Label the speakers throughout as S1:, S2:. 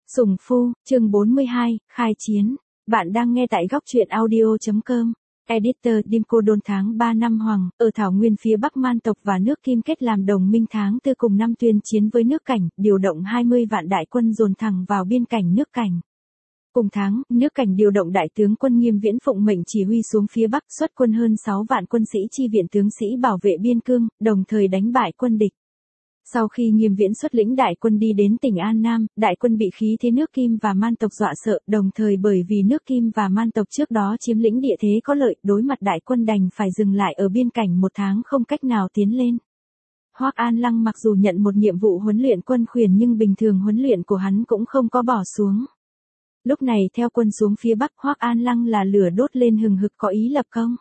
S1: Sủng Phu, chương 42, khai chiến. Bạn đang nghe tại góc truyện audio.com. Editor Đinh Cô Đôn tháng 3 năm Hoàng, ở Thảo Nguyên phía Bắc Man tộc và nước Kim kết làm đồng minh tháng 4 cùng năm tuyên chiến với nước Cảnh, điều động 20 vạn đại quân dồn thẳng vào biên cảnh nước Cảnh. Cùng tháng, nước Cảnh điều động đại tướng quân Nghiêm Viễn phụng mệnh chỉ huy xuống phía Bắc xuất quân hơn 6 vạn quân sĩ chi viện tướng sĩ bảo vệ biên cương, đồng thời đánh bại quân địch. Sau khi Nghiêm Viễn xuất lĩnh đại quân đi đến tỉnh An Nam, đại quân bị khí thế nước Kim và Man tộc dọa sợ, đồng thời bởi vì nước Kim và Man tộc trước đó chiếm lĩnh địa thế có lợi, đối mặt đại quân đành phải dừng lại ở biên cảnh 1 tháng không cách nào tiến lên. Hoắc An Lăng mặc dù nhận một nhiệm vụ huấn luyện quân khuyển nhưng bình thường huấn luyện của hắn cũng không có bỏ xuống. Lúc này theo quân xuống phía Bắc, Hoắc An Lăng là lửa đốt lên hừng hực có ý lập công.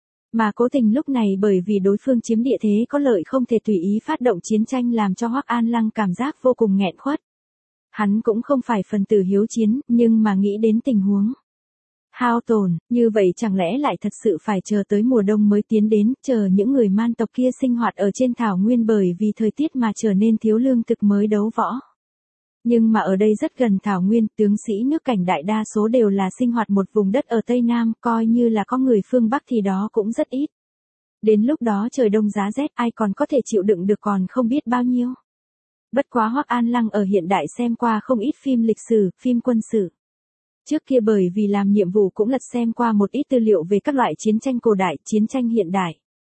S1: Mà Cố Tình lúc này bởi vì đối phương chiếm địa thế có lợi không thể tùy ý phát động chiến tranh làm cho Hoắc An Lăng cảm giác vô cùng nghẹn khuất. Hắn cũng không phải phần tử hiếu chiến, nhưng mà nghĩ đến tình huống hao tổn, như vậy chẳng lẽ lại thật sự phải chờ tới mùa đông mới tiến đến, chờ những người Man tộc kia sinh hoạt ở trên thảo nguyên bởi vì thời tiết mà trở nên thiếu lương thực mới đấu võ. Nhưng mà ở đây rất gần thảo nguyên, tướng sĩ nước Cảnh đại đa số đều là sinh hoạt một vùng đất ở Tây Nam, coi như là có người phương Bắc thì đó cũng rất ít. Đến lúc đó trời đông giá rét ai còn có thể chịu đựng được còn không biết bao nhiêu. Bất quá Hoắc An Lăng ở hiện đại xem qua không ít phim lịch sử, phim quân sự. Trước kia bởi vì làm nhiệm vụ cũng lật xem qua một ít tư liệu về các loại chiến tranh cổ đại, chiến tranh hiện đại.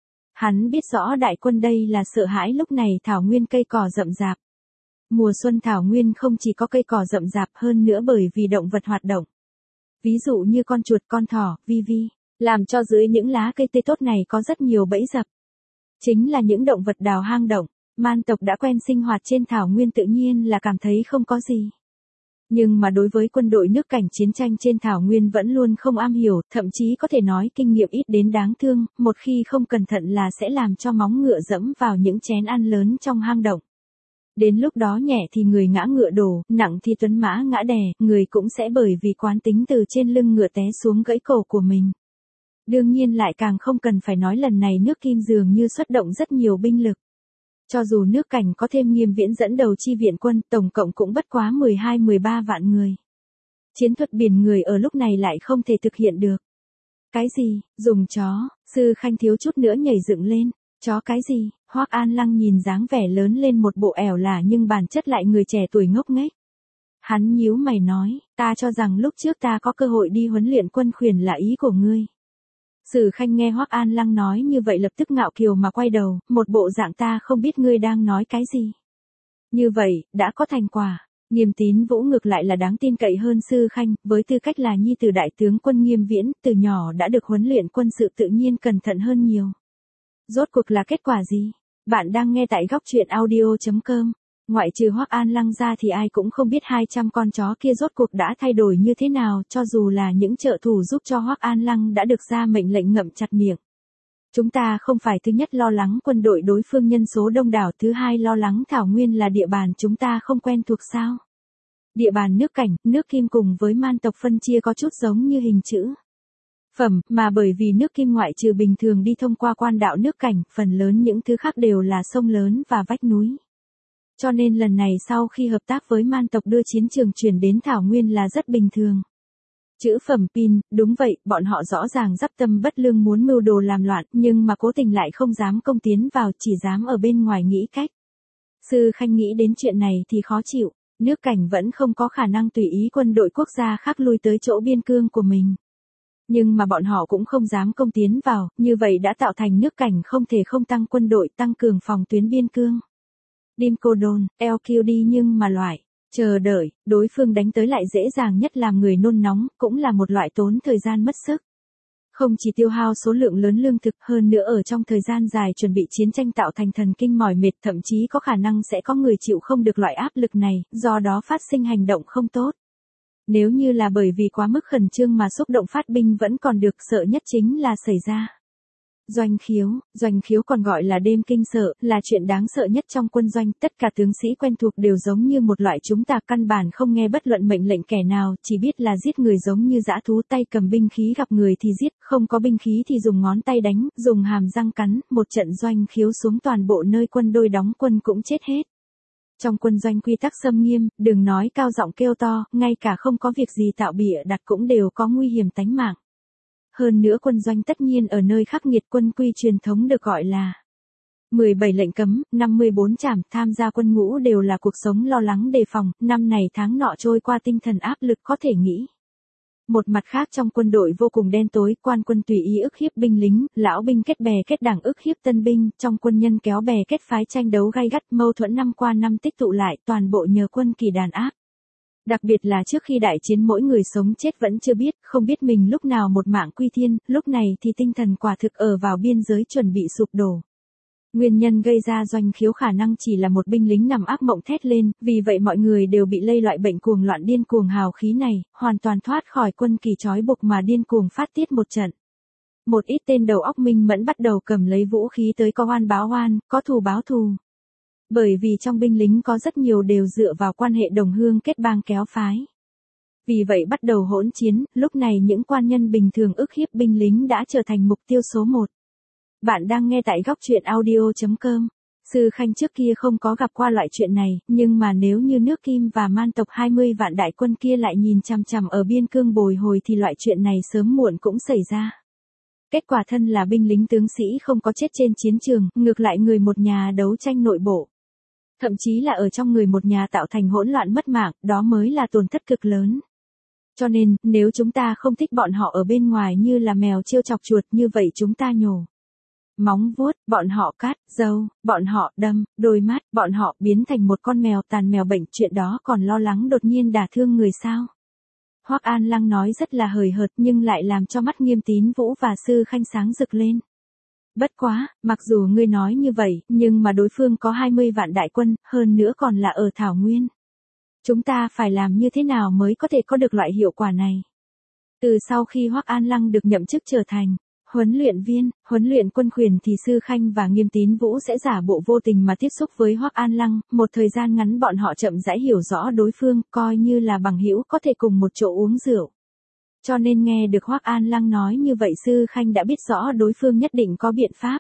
S1: Hắn biết rõ đại quân đây là sợ hãi lúc này thảo nguyên cây cỏ rậm rạp. Mùa xuân thảo nguyên không chỉ có cây cỏ rậm rạp hơn nữa bởi vì động vật hoạt động. Ví dụ như con chuột, con thỏ, vi vi, làm cho dưới những lá cây tươi tốt này có rất nhiều bẫy dập. Chính là những động vật đào hang động, Man tộc đã quen sinh hoạt trên thảo nguyên tự nhiên là cảm thấy không có gì. Nhưng mà đối với quân đội nước Cảnh chiến tranh trên thảo nguyên vẫn luôn không am hiểu, thậm chí có thể nói kinh nghiệm ít đến đáng thương, một khi không cẩn thận là sẽ làm cho móng ngựa dẫm vào những chén ăn lớn trong hang động. Đến lúc đó nhẹ thì người ngã ngựa đổ, nặng thì tuấn mã ngã đè, người cũng sẽ bởi vì quán tính từ trên lưng ngựa té xuống gãy cổ của mình. Đương nhiên lại càng không cần phải nói lần này nước Kim dường như xuất động rất nhiều binh lực. Cho dù nước Cảnh có thêm Nghiêm Viễn dẫn đầu chi viện quân, tổng cộng cũng bất quá 12-13 vạn người. Chiến thuật biển người ở lúc này lại không thể thực hiện được. Cái gì, dùng chó, Sư Khanh thiếu chút nữa nhảy dựng lên. Chó cái gì? Hoắc An Lăng nhìn dáng vẻ lớn lên một bộ ẻo lả nhưng bản chất lại người trẻ tuổi ngốc nghếch. Hắn nhíu mày nói, ta cho rằng lúc trước ta có cơ hội đi huấn luyện quân khuyển là ý của ngươi. Sử Khanh nghe Hoắc An Lăng nói như vậy lập tức ngạo kiều mà quay đầu, một bộ dạng ta không biết ngươi đang nói cái gì. Như vậy, đã có thành quả. Nghiêm Tín Vũ ngược lại là đáng tin cậy hơn Sư Khanh, với tư cách là nhi tử đại tướng quân Nghiêm Viễn, từ nhỏ đã được huấn luyện quân sự tự nhiên cẩn thận hơn nhiều. Rốt cuộc là kết quả gì? Bạn đang nghe tại góc truyện audio.com. Ngoại trừ Hoắc An Lăng ra thì ai cũng không biết 200 con chó kia rốt cuộc đã thay đổi như thế nào, cho dù là những trợ thủ giúp cho Hoắc An Lăng đã được ra mệnh lệnh ngậm chặt miệng. Chúng ta không phải thứ nhất lo lắng quân đội đối phương nhân số đông đảo, thứ hai lo lắng thảo nguyên là địa bàn chúng ta không quen thuộc sao? Địa bàn nước Cảnh, nước Kim cùng với Man tộc phân chia có chút giống như hình chữ phẩm, mà bởi vì nước Kim ngoại trừ bình thường đi thông qua quan đạo nước Cảnh, phần lớn những thứ khác đều là sông lớn và vách núi. Cho nên lần này sau khi hợp tác với Man tộc đưa chiến trường chuyển đến thảo nguyên là rất bình thường. Chữ phẩm pin, đúng vậy, bọn họ rõ ràng dắp tâm bất lương muốn mưu đồ làm loạn, nhưng mà Cố Tình lại không dám công tiến vào, chỉ dám ở bên ngoài nghĩ cách. Sư Khanh nghĩ đến chuyện này thì khó chịu, nước Cảnh vẫn không có khả năng tùy ý quân đội quốc gia khác lui tới chỗ biên cương của mình. Nhưng mà bọn họ cũng không dám công tiến vào, như vậy đã tạo thành nước Cảnh không thể không tăng quân đội, tăng cường phòng tuyến biên cương. Đinh Cô Đôn, LQD nhưng mà chờ đợi, đối phương đánh tới lại dễ dàng nhất làm người nôn nóng, cũng là một loại tốn thời gian mất sức. Không chỉ tiêu hao số lượng lớn lương thực, hơn nữa ở trong thời gian dài chuẩn bị chiến tranh tạo thành thần kinh mỏi mệt, thậm chí có khả năng sẽ có người chịu không được loại áp lực này, do đó phát sinh hành động không tốt. Nếu như là bởi vì quá mức khẩn trương mà xúc động phát binh vẫn còn được, sợ nhất chính là xảy ra doanh khiếu còn gọi là đêm kinh sợ, là chuyện đáng sợ nhất trong quân doanh, tất cả tướng sĩ quen thuộc đều giống như một loại chúng ta căn bản không nghe bất luận mệnh lệnh kẻ nào, chỉ biết là giết người giống như dã thú, tay cầm binh khí gặp người thì giết, không có binh khí thì dùng ngón tay đánh, dùng hàm răng cắn, một trận doanh khiếu xuống toàn bộ nơi quân đôi đóng quân cũng chết hết. Trong quân doanh quy tắc xâm nghiêm, đừng nói cao giọng kêu to, ngay cả không có việc gì tạo bịa đặt cũng đều có nguy hiểm tánh mạng. Hơn nữa quân doanh tất nhiên ở nơi khắc nghiệt, quân quy truyền thống được gọi là 17 lệnh cấm, 54 trảm, tham gia quân ngũ đều là cuộc sống lo lắng đề phòng, năm này tháng nọ trôi qua tinh thần áp lực có thể nghĩ. Một mặt khác trong quân đội vô cùng đen tối, quan quân tùy ý ức hiếp binh lính, lão binh kết bè kết đảng ức hiếp tân binh, trong quân nhân kéo bè kết phái tranh đấu gay gắt, mâu thuẫn năm qua năm tích tụ lại, toàn bộ nhờ quân kỳ đàn áp. Đặc biệt là trước khi đại chiến mỗi người sống chết vẫn chưa biết, không biết mình lúc nào một mạng quy thiên, lúc này thì tinh thần quả thực ở vào biên giới chuẩn bị sụp đổ. Nguyên nhân gây ra doanh khiếu khả năng chỉ là một binh lính nằm ác mộng thét lên, vì vậy mọi người đều bị lây loại bệnh cuồng loạn điên cuồng hào khí này, hoàn toàn thoát khỏi quân kỳ trói buộc mà điên cuồng phát tiết một trận. Một ít tên đầu óc minh mẫn bắt đầu cầm lấy vũ khí tới có oan báo oan, có thù báo thù. Bởi vì trong binh lính có rất nhiều đều dựa vào quan hệ đồng hương kết bang kéo phái. Vì vậy bắt đầu hỗn chiến, lúc này những quan nhân bình thường ức hiếp binh lính đã trở thành mục tiêu số 1. Bạn đang nghe tại góc truyện audio.com. Sư Khanh trước kia không có gặp qua loại chuyện này, nhưng mà nếu như nước Kim và Man tộc 20 vạn đại quân kia lại nhìn chằm chằm ở biên cương bồi hồi thì loại chuyện này sớm muộn cũng xảy ra. Kết quả thân là binh lính tướng sĩ không có chết trên chiến trường, ngược lại người một nhà đấu tranh nội bộ. Thậm chí là ở trong người một nhà tạo thành hỗn loạn mất mạng, đó mới là tổn thất cực lớn. Cho nên, nếu chúng ta không thích bọn họ ở bên ngoài như là mèo trêu chọc chuột, như vậy chúng ta nhổ móng vuốt, bọn họ cắt râu, bọn họ đâm đôi mắt, bọn họ biến thành một con mèo tàn mèo bệnh, chuyện đó còn lo lắng đột nhiên đả thương người sao? Hoắc An Lăng nói rất là hời hợt nhưng lại làm cho mắt Nghiêm Tín Vũ và Sư Khanh sáng rực lên. Bất quá, mặc dù ngươi nói như vậy, nhưng mà đối phương có 20 vạn đại quân, hơn nữa còn là ở Thảo Nguyên. Chúng ta phải làm như thế nào mới có thể có được loại hiệu quả này? Từ sau khi Hoắc An Lăng được nhậm chức trở thành huấn luyện viên, huấn luyện quân khuyển thì Sư Khanh và Nghiêm Tín Vũ sẽ giả bộ vô tình mà tiếp xúc với Hoắc An Lăng, một thời gian ngắn bọn họ chậm rãi hiểu rõ đối phương, coi như là bằng hữu có thể cùng một chỗ uống rượu. Cho nên nghe được Hoắc An Lăng nói như vậy Sư Khanh đã biết rõ đối phương nhất định có biện pháp.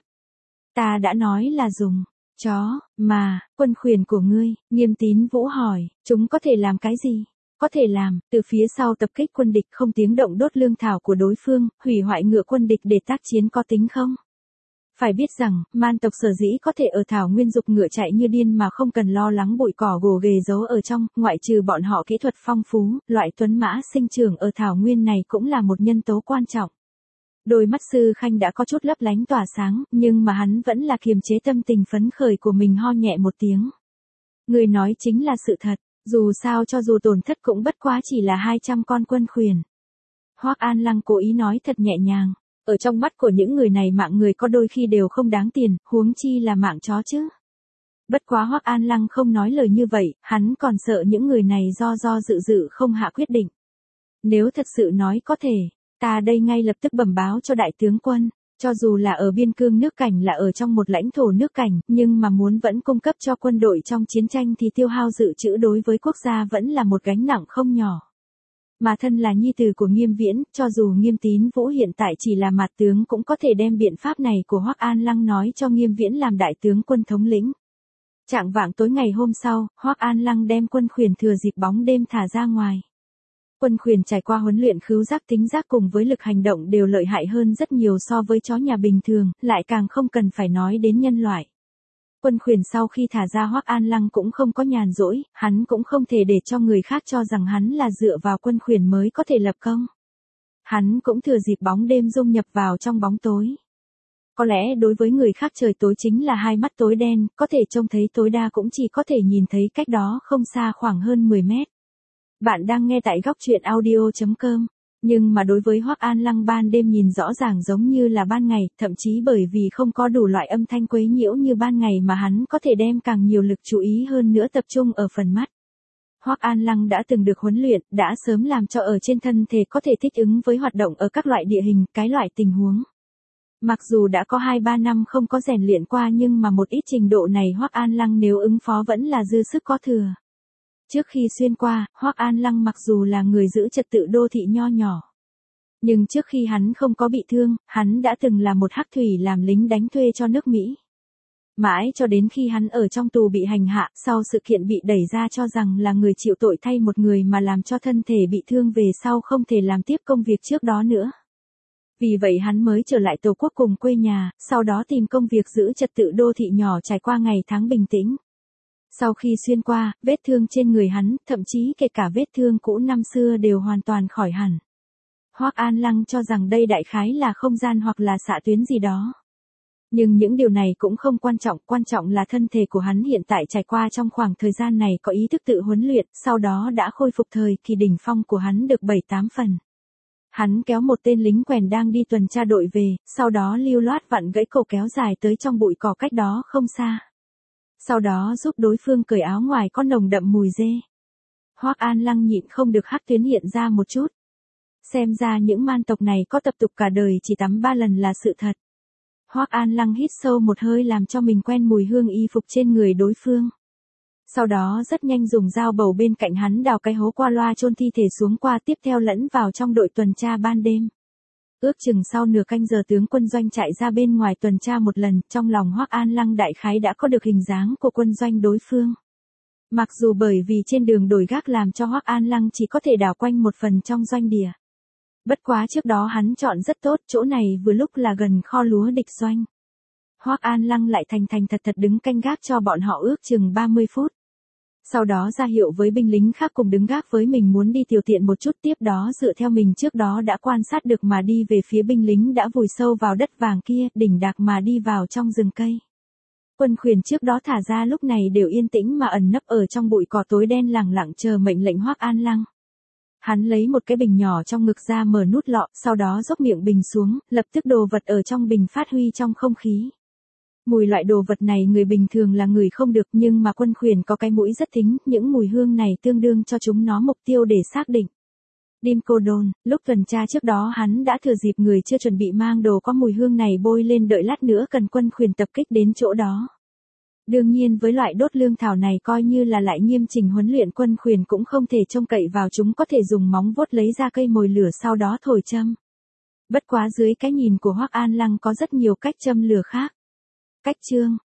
S1: Ta đã nói là dùng chó, mà, quân khuyển của ngươi, Nghiêm Tín Vũ hỏi, chúng có thể làm cái gì? Có thể làm, từ phía sau tập kích quân địch không tiếng động đốt lương thảo của đối phương, hủy hoại ngựa quân địch để tác chiến có tính không? Phải biết rằng, Man tộc sở dĩ có thể ở Thảo Nguyên dục ngựa chạy như điên mà không cần lo lắng bụi cỏ gồ ghề giấu ở trong, ngoại trừ bọn họ kỹ thuật phong phú, loại tuấn mã sinh trưởng ở Thảo Nguyên này cũng là một nhân tố quan trọng. Đôi mắt Sư Khanh đã có chút lấp lánh tỏa sáng, nhưng mà hắn vẫn là kiềm chế tâm tình phấn khởi của mình, ho nhẹ một tiếng. Người nói chính là sự thật, dù sao cho dù tổn thất cũng bất quá chỉ là 200 con quân khuyển. Hoắc An Lăng cố ý nói thật nhẹ nhàng, ở trong mắt của những người này mạng người có đôi khi đều không đáng tiền, huống chi là mạng chó chứ. Bất quá Hoắc An Lăng không nói lời như vậy, hắn còn sợ những người này do dự không hạ quyết định. Nếu thật sự nói có thể, ta đây ngay lập tức bẩm báo cho đại tướng quân, cho dù là ở biên cương nước cảnh là ở trong một lãnh thổ nước cảnh, nhưng mà muốn vẫn cung cấp cho quân đội trong chiến tranh thì tiêu hao dự trữ đối với quốc gia vẫn là một gánh nặng không nhỏ. Mà thân là nhi tử của Nghiêm Viễn, cho dù Nghiêm Tín Vũ hiện tại chỉ là mạt tướng cũng có thể đem biện pháp này của Hoắc An Lăng nói cho Nghiêm Viễn làm đại tướng quân thống lĩnh. Chạng vạng tối ngày hôm sau, Hoắc An Lăng đem quân khuyển thừa dịp bóng đêm thả ra ngoài. Quân khuyển trải qua huấn luyện khứu giác tính giác cùng với lực hành động đều lợi hại hơn rất nhiều so với chó nhà bình thường, lại càng không cần phải nói đến nhân loại. Quân khuyển sau khi thả ra Hoắc An Lăng cũng không có nhàn rỗi, hắn cũng không thể để cho người khác cho rằng hắn là dựa vào quân khuyển mới có thể lập công. Hắn cũng thừa dịp bóng đêm dung nhập vào trong bóng tối. Có lẽ đối với người khác trời tối chính là hai mắt tối đen, có thể trông thấy tối đa cũng chỉ có thể nhìn thấy cách đó không xa khoảng hơn 10 mét. Bạn đang nghe tại góc truyện audio.com. Nhưng mà đối với Hoắc An Lăng ban đêm nhìn rõ ràng giống như là ban ngày, thậm chí bởi vì không có đủ loại âm thanh quấy nhiễu như ban ngày mà hắn có thể đem càng nhiều lực chú ý hơn nữa tập trung ở phần mắt. Hoắc An Lăng đã từng được huấn luyện, đã sớm làm cho ở trên thân thể có thể thích ứng với hoạt động ở các loại địa hình, cái loại tình huống. Mặc dù đã có 2-3 năm không có rèn luyện qua nhưng mà một ít trình độ này Hoắc An Lăng nếu ứng phó vẫn là dư sức có thừa. Trước khi xuyên qua, Hoắc An Lăng mặc dù là người giữ trật tự đô thị nho nhỏ. Nhưng trước khi hắn không có bị thương, hắn đã từng là một hắc thủy làm lính đánh thuê cho nước Mỹ. Mãi cho đến khi hắn ở trong tù bị hành hạ, sau sự kiện bị đẩy ra cho rằng là người chịu tội thay một người mà làm cho thân thể bị thương về sau không thể làm tiếp công việc trước đó nữa. Vì vậy hắn mới trở lại tổ quốc cùng quê nhà, sau đó tìm công việc giữ trật tự đô thị nhỏ trải qua ngày tháng bình tĩnh. Sau khi xuyên qua, vết thương trên người hắn, thậm chí kể cả vết thương cũ năm xưa đều hoàn toàn khỏi hẳn. Hoắc An Lăng cho rằng đây đại khái là không gian hoặc là xạ tuyến gì đó. Nhưng những điều này cũng không quan trọng là thân thể của hắn hiện tại trải qua trong khoảng thời gian này có ý thức tự huấn luyện, sau đó đã khôi phục thời kỳ đỉnh phong của hắn được 7-8 phần. Hắn kéo một tên lính quèn đang đi tuần tra đội về, sau đó lưu loát vặn gãy cổ kéo dài tới trong bụi cỏ cách đó không xa. Sau đó giúp đối phương cởi áo ngoài có nồng đậm mùi dê. Hoắc An Lăng nhịn không được hắc tuyến hiện ra một chút. Xem ra những man tộc này có tập tục cả đời chỉ tắm 3 lần là sự thật. Hoắc An Lăng hít sâu một hơi làm cho mình quen mùi hương y phục trên người đối phương. Sau đó rất nhanh dùng dao bầu bên cạnh hắn đào cái hố qua loa chôn thi thể xuống qua tiếp theo lẫn vào trong đội tuần tra ban đêm. Ước chừng sau nửa canh giờ tướng quân doanh chạy ra bên ngoài tuần tra một lần, trong lòng Hoắc An Lăng đại khái đã có được hình dáng của quân doanh đối phương. Mặc dù bởi vì trên đường đổi gác làm cho Hoắc An Lăng chỉ có thể đảo quanh một phần trong doanh địa. Bất quá trước đó hắn chọn rất tốt, chỗ này vừa lúc là gần kho lúa địch doanh. Hoắc An Lăng lại thành thật đứng canh gác cho bọn họ ước chừng 30 phút. Sau đó ra hiệu với binh lính khác cùng đứng gác với mình muốn đi tiểu tiện một chút, tiếp đó dựa theo mình trước đó đã quan sát được mà đi về phía binh lính đã vùi sâu vào đất vàng kia, đỉnh đạc mà đi vào trong rừng cây. Quân khuyển trước đó thả ra lúc này đều yên tĩnh mà ẩn nấp ở trong bụi cỏ tối đen lẳng lặng chờ mệnh lệnh Hoắc An Lăng. Hắn lấy một cái bình nhỏ trong ngực ra mở nút lọ, sau đó dốc miệng bình xuống, lập tức đồ vật ở trong bình phát huy trong không khí. Mùi loại đồ vật này người bình thường là ngửi không được, nhưng mà quân khuyển có cái mũi rất thính, những mùi hương này tương đương cho chúng nó mục tiêu để xác định. Dimkodon, lúc tuần tra trước đó hắn đã thừa dịp người chưa chuẩn bị mang đồ có mùi hương này bôi lên đợi lát nữa cần quân khuyển tập kích đến chỗ đó. Đương nhiên với loại đốt lương thảo này coi như là lại nghiêm chỉnh huấn luyện quân khuyển cũng không thể trông cậy vào chúng có thể dùng móng vuốt lấy ra cây mồi lửa sau đó thổi châm. Bất quá dưới cái nhìn của Hoắc An Lăng có rất nhiều cách châm lửa khác. Cách chương